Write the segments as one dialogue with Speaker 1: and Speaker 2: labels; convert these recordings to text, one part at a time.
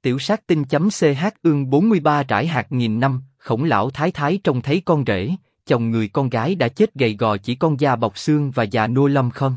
Speaker 1: Tiểu sát tinh.ch ương 43 trải hạt nghìn năm, Khổng lão thái thái trông thấy con rể, chồng người con gái đã chết gầy gò chỉ con da bọc xương và già nua lâm khâm.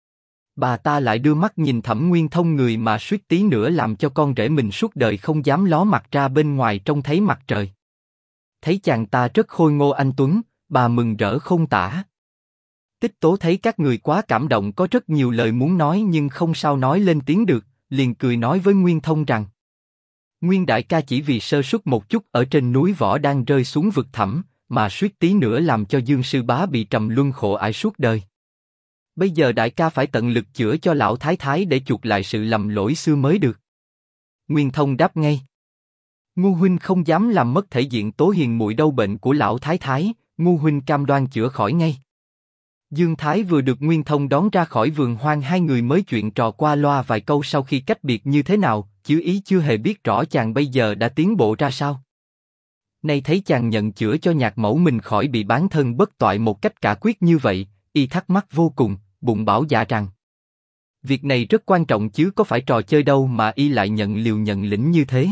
Speaker 1: Bà ta lại đưa mắt nhìn Thẩm Nguyên Thông, người mà suýt tí nữa làm cho con rể mình suốt đời không dám ló mặt ra bên ngoài trông thấy mặt trời. Thấy chàng ta rất khôi ngô anh tuấn, bà mừng rỡ không tả. Tích Tố thấy các người quá cảm động, có rất nhiều lời muốn nói nhưng không sao nói lên tiếng được, liền cười nói với Nguyên Thông rằng: Nguyên đại ca chỉ vì sơ suất một chút ở trên núi Võ đang rơi xuống vực thẳm, mà suýt tí nữa làm cho Dương sư bá bị trầm luân khổ ải suốt đời. Bây giờ đại ca phải tận lực chữa cho lão thái thái để chuộc lại sự lầm lỗi xưa mới được. Nguyên Thông đáp ngay: Ngu huynh không dám làm mất thể diện Tố hiền muội đâu, bệnh của lão thái thái, ngu huynh cam đoan chữa khỏi ngay. Dương Thái vừa được Nguyên Thông đón ra khỏi vườn hoang, hai người mới chuyện trò qua loa vài câu sau khi cách biệt như thế nào, chứ ý chưa hề biết rõ chàng bây giờ đã tiến bộ ra sao. Nay thấy chàng nhận chữa cho nhạc mẫu mình khỏi bị bán thân bất toại một cách cả quyết như vậy, y thắc mắc vô cùng, bụng bảo dạ rằng việc này rất quan trọng chứ có phải trò chơi đâu mà y lại nhận liều nhận lĩnh như thế.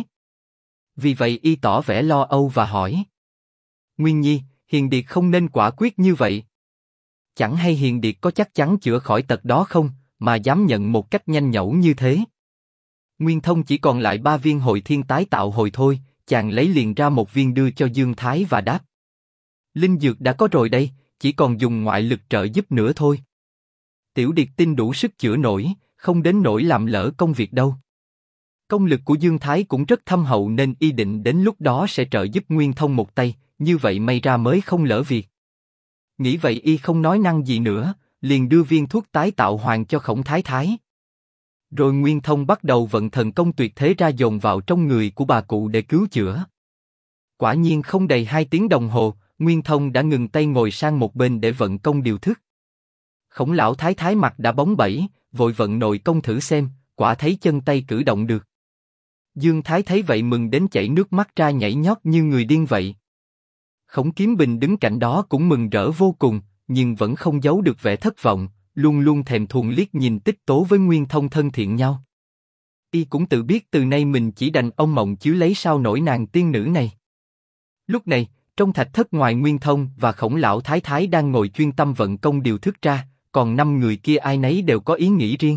Speaker 1: Vì vậy y tỏ vẻ lo âu và hỏi: Nguyên nhi, Hiền Điệt không nên quả quyết như vậy. Chẳng hay Hiền Điệt có chắc chắn chữa khỏi tật đó không, mà dám nhận một cách nhanh nhẩu như thế. Nguyên Thông chỉ còn lại 3 viên hồi thiên tái tạo hồi thôi, chàng lấy liền ra một viên đưa cho Dương Thái và đáp: Linh dược đã có rồi đây, chỉ còn dùng ngoại lực trợ giúp nữa thôi. Tiểu Điệt tin đủ sức chữa nổi, không đến nỗi làm lỡ công việc đâu. Công lực của Dương Thái cũng rất thâm hậu nên y định đến lúc đó sẽ trợ giúp Nguyên Thông một tay, như vậy may ra mới không lỡ việc. Nghĩ vậy y không nói năng gì nữa, liền đưa viên thuốc tái tạo hoàng cho Khổng thái thái. Rồi Nguyên Thông bắt đầu vận thần công tuyệt thế ra dồn vào trong người của bà cụ để cứu chữa. Quả nhiên không đầy 2 tiếng đồng hồ, Nguyên Thông đã ngừng tay ngồi sang một bên để vận công điều thức. Khổng lão thái thái mặt đã bóng bẩy, vội vận nội công thử xem, quả thấy chân tay cử động được. Dương Thái thấy vậy mừng đến chảy nước mắt ra, nhảy nhót như người điên vậy. Khổng Kiếm Bình đứng cạnh đó cũng mừng rỡ vô cùng, nhưng vẫn không giấu được vẻ thất vọng, luôn luôn thèm thuồng liếc nhìn Tích Tố với Nguyên Thông thân thiện nhau. Y cũng tự biết từ nay mình chỉ đành ông mộng chứ lấy sao nổi nàng tiên nữ này. Lúc này, trong thạch thất ngoài Nguyên Thông và Khổng lão thái thái đang ngồi chuyên tâm vận công điều thức ra, còn 5 người kia ai nấy đều có ý nghĩ riêng.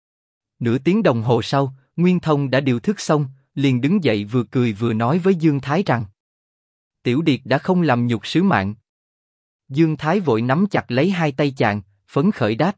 Speaker 1: Nửa tiếng đồng hồ sau, Nguyên Thông đã điều thức xong, liền đứng dậy vừa cười vừa nói với Dương Thái rằng: Tiểu Điệt đã không làm nhục sứ mạng. Dương Thái vội nắm chặt lấy hai tay chàng, phấn khởi đáp: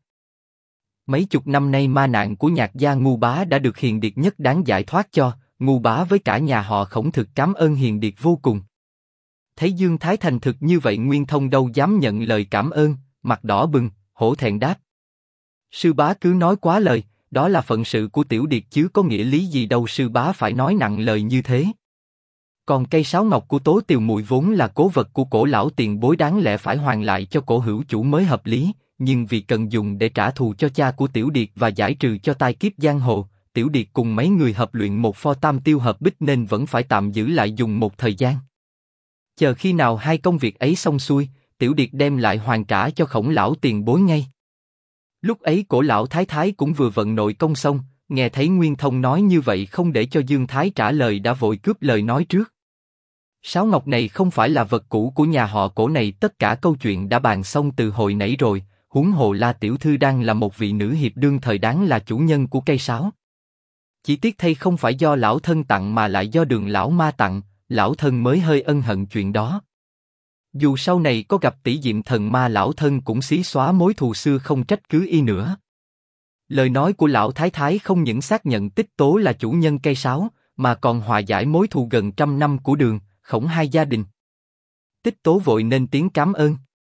Speaker 1: Mấy chục năm nay ma nạn của nhạc gia Ngu bá đã được Hiền Điệt nhất đáng giải thoát cho, Ngu bá với cả nhà họ Khổng thực cảm ơn Hiền Điệt vô cùng. Thấy Dương Thái thành thực như vậy, Nguyên Thông đâu dám nhận lời cảm ơn, mặt đỏ bừng, hổ thẹn đáp: Sư bá cứ nói quá lời, đó là phận sự của Tiểu Điệt chứ có nghĩa lý gì đâu sư bá phải nói nặng lời như thế. Còn cây sáo ngọc của Tố Tiều muội vốn là cố vật của cổ lão tiền bối, đáng lẽ phải hoàn lại cho cổ hữu chủ mới hợp lý, nhưng vì cần dùng để trả thù cho cha của Tiểu Điệt và giải trừ cho tai kiếp giang hồ, Tiểu Điệt cùng mấy người hợp luyện một pho tam tiêu hợp bích nên vẫn phải tạm giữ lại dùng một thời gian. Chờ khi nào hai công việc ấy xong xuôi, Tiểu Điệt đem lại hoàn trả cho Khổng lão tiền bối ngay. Lúc ấy cổ lão thái thái cũng vừa vận nội công xong, nghe thấy Nguyên Thông nói như vậy không để cho Dương Thái trả lời đã vội cướp lời nói trước. Sáo ngọc này không phải là vật cũ của nhà họ Cổ này, tất cả câu chuyện đã bàn xong từ hồi nãy rồi, huống hồ La tiểu thư đang là một vị nữ hiệp đương thời đáng là chủ nhân của cây sáo. Chỉ tiếc thay không phải do lão thân tặng mà lại do Đường lão ma tặng, lão thân mới hơi ân hận chuyện đó. Dù sau này có gặp tỷ diệm thần ma, lão thân cũng xí xóa mối thù xưa, không trách cứ y nữa. Lời nói của lão thái thái không những xác nhận Tích Tố là chủ nhân cây sáo, mà còn hòa giải mối thù gần 100 năm của Đường, Khổng hai gia đình. Tích Tố vội nên tiếng cảm ơn.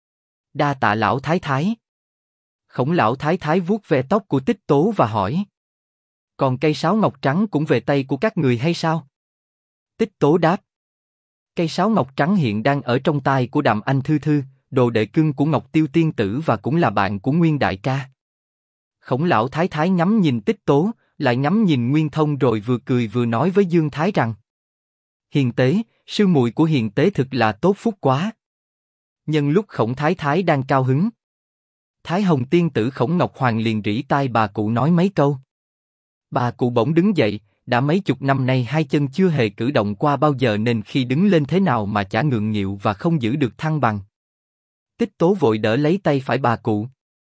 Speaker 1: Đa tạ lão thái thái. Khổng lão thái thái vuốt ve tóc của Tích Tố và hỏi: Còn cây sáo ngọc trắng cũng về tay của các người hay sao? Tích Tố đáp: Cây sáo ngọc trắng hiện đang ở trong tay của Đàm Anh Thư Thư, đồ đệ cưng của Ngọc Tiêu tiên tử và cũng là bạn của Nguyên đại ca. Khổng lão thái thái ngắm nhìn Tích Tố, lại ngắm nhìn Nguyên Thông rồi vừa cười vừa nói với Dương Thái rằng: Hiền tế, sư muội của Hiền tế thực là tốt phúc quá. Nhân lúc Khổng thái thái đang cao hứng, Thái Hồng tiên tử Khổng Ngọc Hoàng liền rỉ tai bà cụ nói mấy câu. Bà cụ bỗng đứng dậy, đã mấy chục năm nay hai chân chưa hề cử động qua bao giờ nên khi đứng lên thế nào mà chả ngượng nghịu và không giữ được thăng bằng. Tích Tố vội đỡ lấy tay phải bà cụ.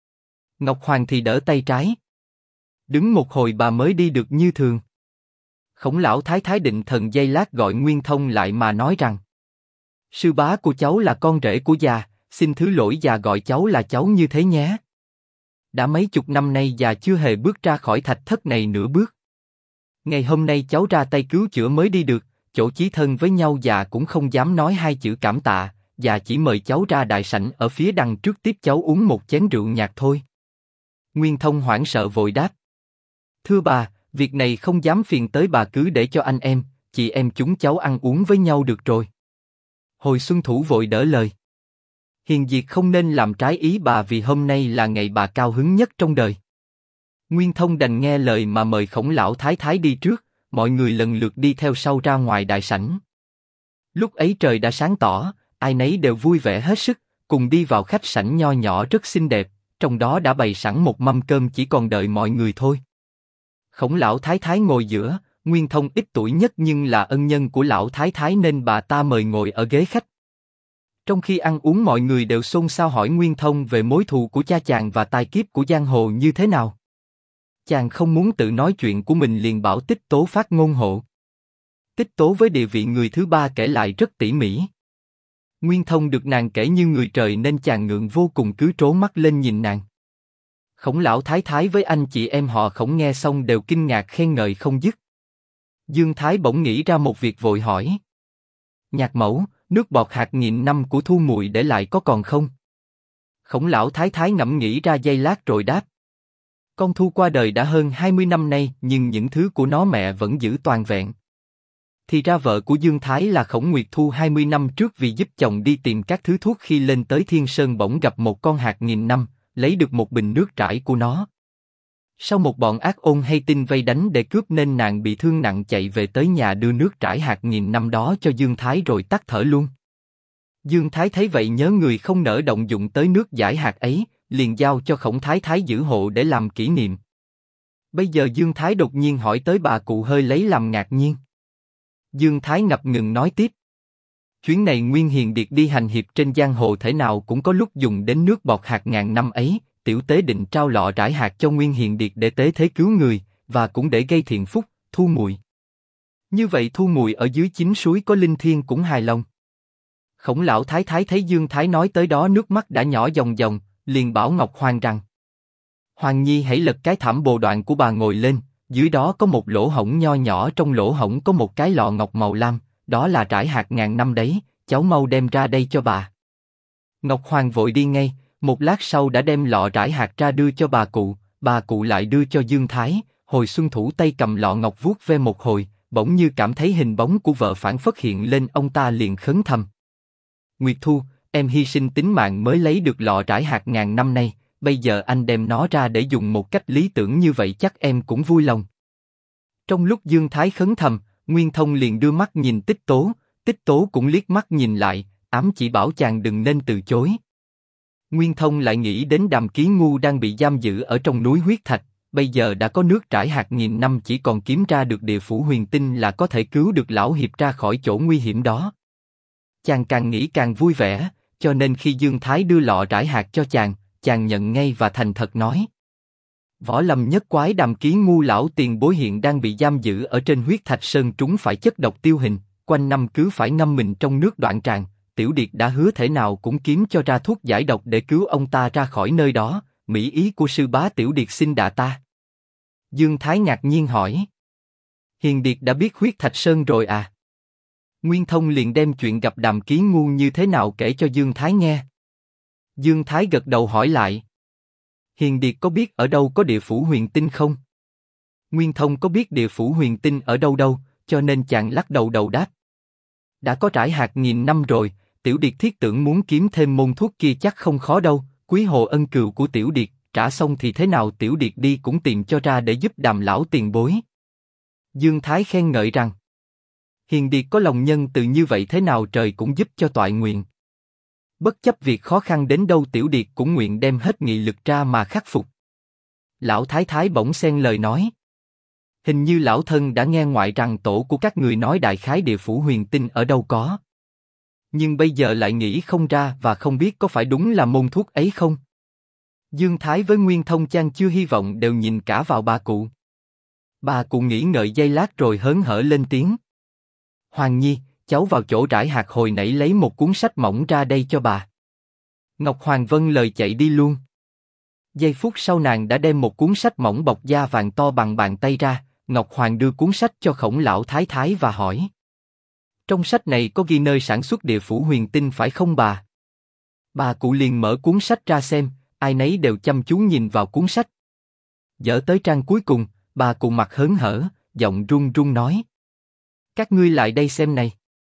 Speaker 1: Ngọc Hoàng thì đỡ tay trái. Đứng một hồi bà mới đi được như thường. Khổng lão thái thái định thần giây lát gọi Nguyên Thông lại mà nói rằng: sư bá của cháu là con rể của già, xin thứ lỗi già gọi cháu là cháu như thế nhé. Đã mấy chục năm nay già chưa hề bước ra khỏi thạch thất này nửa bước. Ngày hôm nay cháu ra tay cứu chữa mới đi được, chỗ chí thân với nhau già cũng không dám nói hai chữ cảm tạ, già chỉ mời cháu ra đại sảnh ở phía đằng trước tiếp cháu uống một chén rượu nhạt thôi. Nguyên Thông hoảng sợ vội đáp: thưa bà, việc này không dám phiền tới bà, cứ để cho anh em, chị em chúng cháu ăn uống với nhau được rồi. Hồi Xuân Thủ vội đỡ lời: hiền diệt không nên làm trái ý bà, vì hôm nay là ngày bà cao hứng nhất trong đời. Nguyên Thông đành nghe lời mà mời Khổng lão thái thái đi trước, mọi người lần lượt đi theo sau ra ngoài đại sảnh. Lúc ấy trời đã sáng tỏ, ai nấy đều vui vẻ hết sức, cùng đi vào khách sảnh nho nhỏ rất xinh đẹp, trong đó đã bày sẵn một mâm cơm chỉ còn đợi mọi người thôi. Khổng lão thái thái ngồi giữa, Nguyên Thông ít tuổi nhất nhưng là ân nhân của lão thái thái nên bà ta mời ngồi ở ghế khách. Trong khi ăn uống mọi người đều xôn xao hỏi Nguyên Thông về mối thù của cha chàng và tai kiếp của giang hồ như thế nào. Chàng không muốn tự nói chuyện của mình liền bảo Tích Tố phát ngôn hộ. Tích Tố với địa vị người thứ ba kể lại rất tỉ mỉ. Nguyên Thông được nàng kể như người trời nên chàng ngượng vô cùng cứ trố mắt lên nhìn nàng. Khổng lão thái thái với anh chị em họ Khổng nghe xong đều kinh ngạc khen ngợi không dứt. Dương Thái bỗng nghĩ ra một việc vội hỏi: nhạc mẫu, nước bọt hạt nghìn năm của Thu muội để lại có còn không? Khổng lão thái thái ngẫm nghĩ ra giây lát rồi đáp: con Thu qua đời đã hơn 20 năm nay nhưng những thứ của nó mẹ vẫn giữ toàn vẹn. Thì ra vợ của Dương Thái là Khổng Nguyệt Thu 20 năm trước vì giúp chồng đi tìm các thứ thuốc khi lên tới Thiên Sơn bỗng gặp một con hạt nghìn năm, lấy được một bình nước trải của nó. Sau một bọn ác ôn hay tin vây đánh để cướp nên nàng bị thương nặng chạy về tới nhà đưa nước trải hạt nghìn năm đó cho Dương Thái rồi tắt thở luôn. Dương Thái thấy vậy nhớ người không nỡ động dụng tới nước giải hạt ấy, liền giao cho Khổng Thái Thái giữ hộ để làm kỷ niệm. Bây giờ Dương Thái đột nhiên hỏi tới bà cụ hơi lấy làm ngạc nhiên. Dương Thái ngập ngừng nói tiếp: chuyến này Nguyên Hiền Điệt đi hành hiệp trên giang hồ thể nào cũng có lúc dùng đến nước bọt hạt ngàn năm ấy, tiểu tế định trao lọ rải hạt cho Nguyên Hiền Điệt để tế thế cứu người, và cũng để gây thiện phúc, Thu muội. Như vậy Thu muội ở dưới chính suối có linh thiêng cũng hài lòng. Khổng lão thái thái thấy Dương Thái nói tới đó nước mắt đã nhỏ dòng dòng, liền bảo Ngọc Hoàng rằng: Hoàng Nhi hãy lật cái thảm bồ đoạn của bà ngồi lên, dưới đó có một lỗ hổng nho nhỏ, trong lỗ hổng có một cái lọ ngọc màu lam, đó là trải hạt ngàn năm đấy, cháu mau đem ra đây cho bà. Ngọc Hoàng vội đi ngay, một lát sau đã đem lọ trải hạt ra đưa cho bà cụ lại đưa cho Dương Thái. Hồi Xuân Thủ tay cầm lọ ngọc vuốt ve một hồi, bỗng như cảm thấy hình bóng của vợ phản phất hiện lên, ông ta liền khấn thầm: Nguyệt Thu, em hy sinh tính mạng mới lấy được lọ trải hạt ngàn năm nay, bây giờ anh đem nó ra để dùng một cách lý tưởng như vậy chắc em cũng vui lòng. Trong lúc Dương Thái khấn thầm, Nguyên Thông liền đưa mắt nhìn Tích Tố cũng liếc mắt nhìn lại, ám chỉ bảo chàng đừng nên từ chối. Nguyên Thông lại nghĩ đến Đàm Ký Ngu đang bị giam giữ ở trong núi huyết thạch, bây giờ đã có nước trải hạt nghìn năm, chỉ còn kiếm ra được địa phủ huyền tinh là có thể cứu được lão hiệp ra khỏi chỗ nguy hiểm đó. Chàng càng nghĩ càng vui vẻ, cho nên khi Dương Thái đưa lọ trải hạt cho chàng nhận ngay và thành thật nói: Võ lâm nhất quái Đàm Ký Ngu lão tiền bối hiện đang bị giam giữ ở trên huyết thạch sơn, trúng phải chất độc tiêu hình, quanh năm cứ phải ngâm mình trong nước đoạn tràng. Tiểu Điệt đã hứa thể nào cũng kiếm cho ra thuốc giải độc để cứu ông ta ra khỏi nơi đó. Mỹ ý của sư bá Tiểu Điệt xin đà ta. Dương Thái ngạc nhiên hỏi: Hiền Điệt đã biết huyết thạch sơn rồi à? Nguyên Thông liền đem chuyện gặp Đàm Ký Ngu như thế nào kể cho Dương Thái nghe. Dương Thái gật đầu hỏi lại: Hiền Điệt có biết ở đâu có địa phủ huyền tinh không? Nguyên Thông có biết địa phủ huyền tinh ở đâu đâu, cho nên chàng lắc đầu đáp: Đã có trải hạt nghìn năm rồi, Tiểu Điệt thiết tưởng muốn kiếm thêm môn thuốc kia chắc không khó đâu. Quý hồ ân cừu của Tiểu Điệt, trả xong thì thế nào Tiểu Điệt đi cũng tìm cho ra để giúp Đàm lão tiền bối. Dương Thái khen ngợi rằng: Hiền Điệt có lòng nhân từ như vậy thế nào trời cũng giúp cho toại nguyện. Bất chấp việc khó khăn đến đâu Tiểu Điệt cũng nguyện đem hết nghị lực ra mà khắc phục. Lão Thái Thái bỗng xen lời nói: Hình như lão thân đã nghe ngoại rằng tổ của các người nói đại khái địa phủ huyền tinh ở đâu có. Nhưng bây giờ lại nghĩ không ra và không biết có phải đúng là môn thuốc ấy không? Dương Thái với Nguyên Thông Chan chưa hy vọng đều nhìn cả vào bà cụ. Bà cụ nghĩ ngợi giây lát rồi hớn hở lên tiếng. Hoàng Nhi, cháu vào chỗ rải hạt hồi nãy lấy một cuốn sách mỏng ra đây cho bà. Ngọc Hoàng vâng lời chạy đi luôn. Giây phút sau nàng đã đem một cuốn sách mỏng bọc da vàng to bằng bàn tay ra. Ngọc Hoàng đưa cuốn sách cho Khổng lão thái thái và hỏi. Trong sách này có ghi nơi sản xuất địa phủ huyền tinh phải không bà? Bà cụ liền mở cuốn sách ra xem, ai nấy đều chăm chú nhìn vào cuốn sách. Dở tới trang cuối cùng, bà cụ mặt hớn hở, giọng run run nói. Các ngươi lại đây xem này.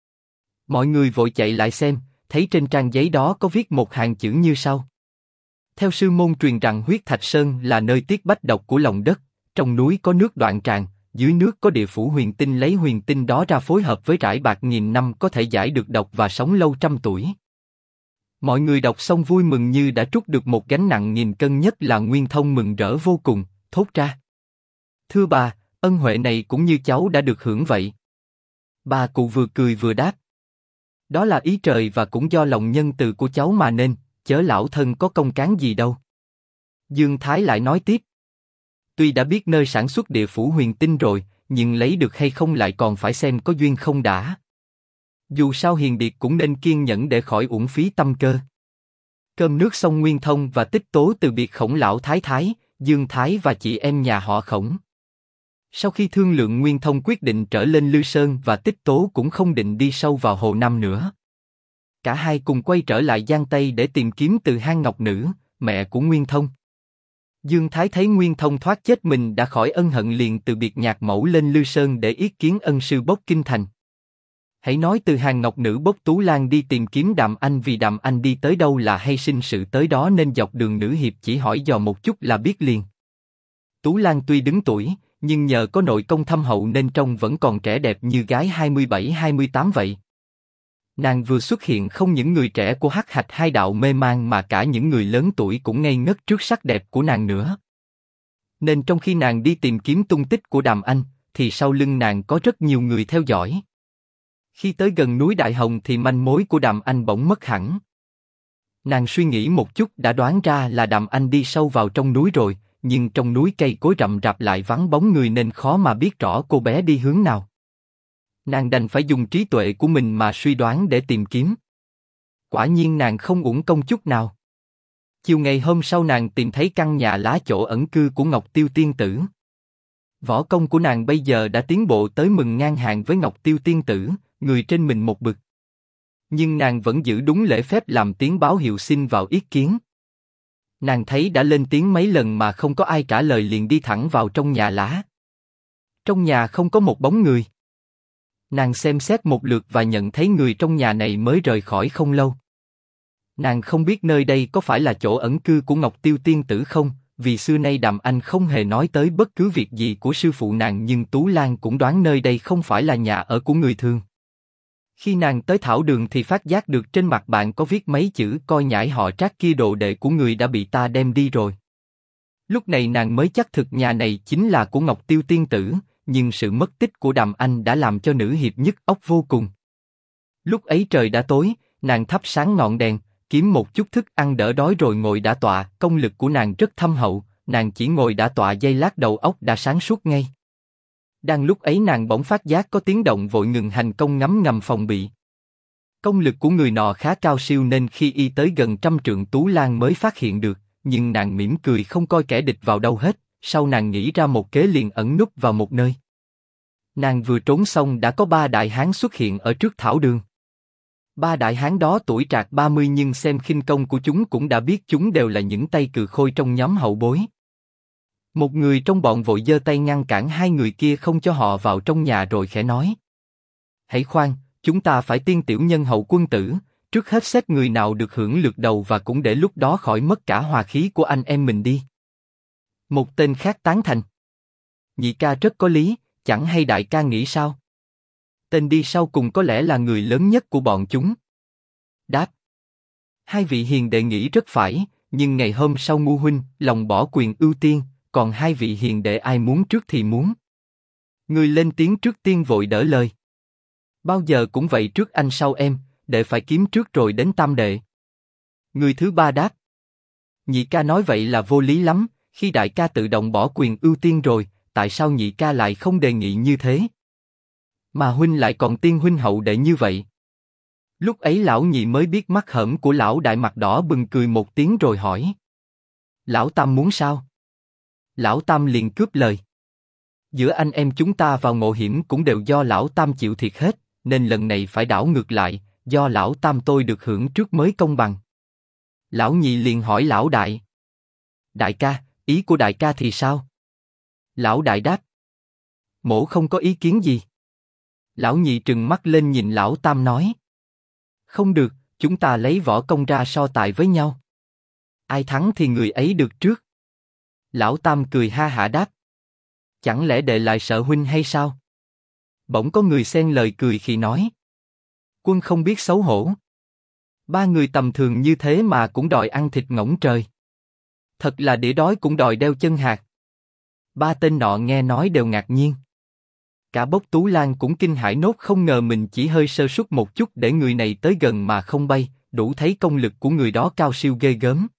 Speaker 1: Mọi người vội chạy lại xem, thấy trên trang giấy đó có viết một hàng chữ như sau. Theo sư môn truyền rằng huyết thạch sơn là nơi tiết bách độc của lòng đất, trong núi có nước đoạn tràn, dưới nước có địa phủ huyền tinh lấy huyền tinh đó ra phối hợp với rải bạc nghìn năm có thể giải được độc và sống lâu trăm tuổi. Mọi người đọc xong vui mừng như đã trút được một gánh nặng nghìn cân, nhất là Nguyên Thông mừng rỡ vô cùng, thốt ra. Thưa bà, ân huệ này cũng như cháu đã được hưởng vậy. Bà cụ vừa cười vừa đáp. Đó là ý trời và cũng do lòng nhân từ của cháu mà nên, chớ lão thân có công cán gì đâu. Dương Thái lại nói tiếp. Tuy đã biết nơi sản xuất địa phủ huyền tinh rồi, nhưng lấy được hay không lại còn phải xem có duyên không đã. Dù sao hiền điệt cũng nên kiên nhẫn để khỏi uổng phí tâm cơ. Cơm nước xong, Nguyên Thông và Tích Tố từ biệt Khổng lão thái thái, Dương Thái và chị em nhà họ Khổng. Sau khi thương lượng, Nguyên Thông quyết định trở lên Lư Sơn và Tích Tố cũng không định đi sâu vào Hồ Nam nữa. Cả hai cùng quay trở lại Giang Tây để tìm kiếm Từ Hang Ngọc Nữ, mẹ của Nguyên Thông. Dương Thái thấy Nguyên Thông thoát chết mình đã khỏi ân hận, liền từ biệt nhạc mẫu lên Lư Sơn để yết kiến ân sư bốc kinh thành. Hãy nói Từ Hàng Ngọc Nữ bốc Tú Lan đi tìm kiếm Đàm Anh, vì Đàm Anh đi tới đâu là hay sinh sự tới đó, nên dọc đường nữ hiệp chỉ hỏi dò một chút là biết liền. Tú Lan tuy đứng tuổi, nhưng nhờ có nội công thâm hậu nên trông vẫn còn trẻ đẹp như gái 27-28 vậy. Nàng vừa xuất hiện, không những người trẻ của Hắc Hạch Hai đạo mê man mà cả những người lớn tuổi cũng ngây ngất trước sắc đẹp của nàng nữa. Nên trong khi nàng đi tìm kiếm tung tích của Đàm Anh, thì sau lưng nàng có rất nhiều người theo dõi. Khi tới gần núi Đại Hồng thì manh mối của Đàm Anh bỗng mất hẳn. Nàng suy nghĩ một chút đã đoán ra là Đàm Anh đi sâu vào trong núi rồi, nhưng trong núi cây cối rậm rạp lại vắng bóng người nên khó mà biết rõ cô bé đi hướng nào. Nàng đành phải dùng trí tuệ của mình mà suy đoán để tìm kiếm. Quả nhiên nàng không uổng công chút nào. Chiều ngày hôm sau, nàng tìm thấy căn nhà lá chỗ ẩn cư của Ngọc Tiêu Tiên Tử. Võ công của nàng bây giờ đã tiến bộ tới mừng ngang hàng với Ngọc Tiêu Tiên Tử, người trên mình một bậc. Nhưng nàng vẫn giữ đúng lễ phép làm tiếng báo hiệu xin vào yết kiến. Nàng thấy đã lên tiếng mấy lần mà không có ai trả lời, liền đi thẳng vào trong nhà lá. Trong nhà không có một bóng người. Nàng xem xét một lượt và nhận thấy người trong nhà này mới rời khỏi không lâu. Nàng không biết nơi đây có phải là chỗ ẩn cư của Ngọc Tiêu Tiên Tử không, vì xưa nay Đàm Anh không hề nói tới bất cứ việc gì của sư phụ nàng, nhưng Tú Lan cũng đoán nơi đây không phải là nhà ở của người thường. Khi nàng tới thảo đường thì phát giác được trên mặt bàn có viết mấy chữ coi nhãi họ Trác kia đồ đệ của người đã bị ta đem đi rồi. Lúc này nàng mới chắc thực nhà này chính là của Ngọc Tiêu Tiên Tử, nhưng sự mất tích của Đàm Anh đã làm cho nữ hiệp nhức óc vô cùng. Lúc ấy trời đã tối, nàng thắp sáng ngọn đèn, kiếm một chút thức ăn đỡ đói rồi ngồi đả tọa. Công lực của nàng rất thâm hậu, nàng chỉ ngồi đả tọa giây lát đầu óc đã sáng suốt ngay. Đang lúc ấy nàng bỗng phát giác có tiếng động, vội ngừng hành công ngấm ngầm phòng bị. Công lực của người nọ khá cao siêu nên khi y tới gần trăm trượng Tú Lan mới phát hiện được, nhưng nàng mỉm cười không coi kẻ địch vào đâu hết. Sau nàng nghĩ ra một kế, liền ẩn núp vào một nơi. Nàng vừa trốn xong đã có 3 đại hán xuất hiện ở trước thảo đường. 3 đại hán đó tuổi trạc 30, nhưng xem khinh công của chúng cũng đã biết chúng đều là những tay cừ khôi trong nhóm hậu bối. Một người trong bọn vội giơ tay ngăn cản 2 người kia không cho họ vào trong nhà, rồi khẽ nói: Hãy khoan, chúng ta phải tiên tiểu nhân hậu quân tử, trước hết xét người nào được hưởng lượt đầu và cũng để lúc đó khỏi mất cả hòa khí của anh em mình đi. Một tên khác tán thành: Nhị ca rất có lý, chẳng hay đại ca nghĩ sao? Tên đi sau cùng có lẽ là người lớn nhất của bọn chúng. Đáp: 2 vị hiền đệ nghĩ rất phải, nhưng ngày hôm sau Ngu huynh lòng bỏ quyền ưu tiên, còn 2 vị hiền đệ ai muốn trước thì muốn. Người lên tiếng trước tiên vội đỡ lời. Bao giờ cũng vậy, trước anh sau em, đệ phải kiếm trước rồi đến tam đệ. Người thứ ba đáp. Nhị ca nói vậy là vô lý lắm, khi đại ca tự động bỏ quyền ưu tiên rồi, tại sao nhị ca lại không đề nghị như thế? Mà huynh lại còn tiên huynh hậu đệ như vậy. Lúc ấy lão nhị mới biết mắt hởm của lão đại, mặt đỏ bừng, cười một tiếng rồi hỏi. Lão tam muốn sao? Lão tam liền cướp lời. Giữa anh em chúng ta vào ngộ hiểm cũng đều do lão tam chịu thiệt hết, nên lần này phải đảo ngược lại, do lão tam tôi được hưởng trước mới công bằng. Lão nhị liền hỏi lão đại. Đại ca, ý của đại ca thì sao? Lão đại đáp. Mỗ không có ý kiến gì. Lão nhị trừng mắt lên nhìn lão tam nói. Không được, chúng ta lấy võ công ra so tài với nhau. Ai thắng thì người ấy được trước. Lão tam cười ha hả đáp. Chẳng lẽ đệ lại sợ huynh hay sao? Bỗng có người xen lời cười khi nói. Quân không biết xấu hổ. Ba người tầm thường như thế mà cũng đòi ăn thịt ngỗng trời. Thật là đĩa đói cũng đòi đeo chân hạt. Ba tên nọ nghe nói đều ngạc nhiên. Cả Bốc Tú Lan cũng kinh hãi nốt, không ngờ mình chỉ hơi sơ suất một chút để người này tới gần mà không bay, đủ thấy công lực của người đó cao siêu ghê gớm.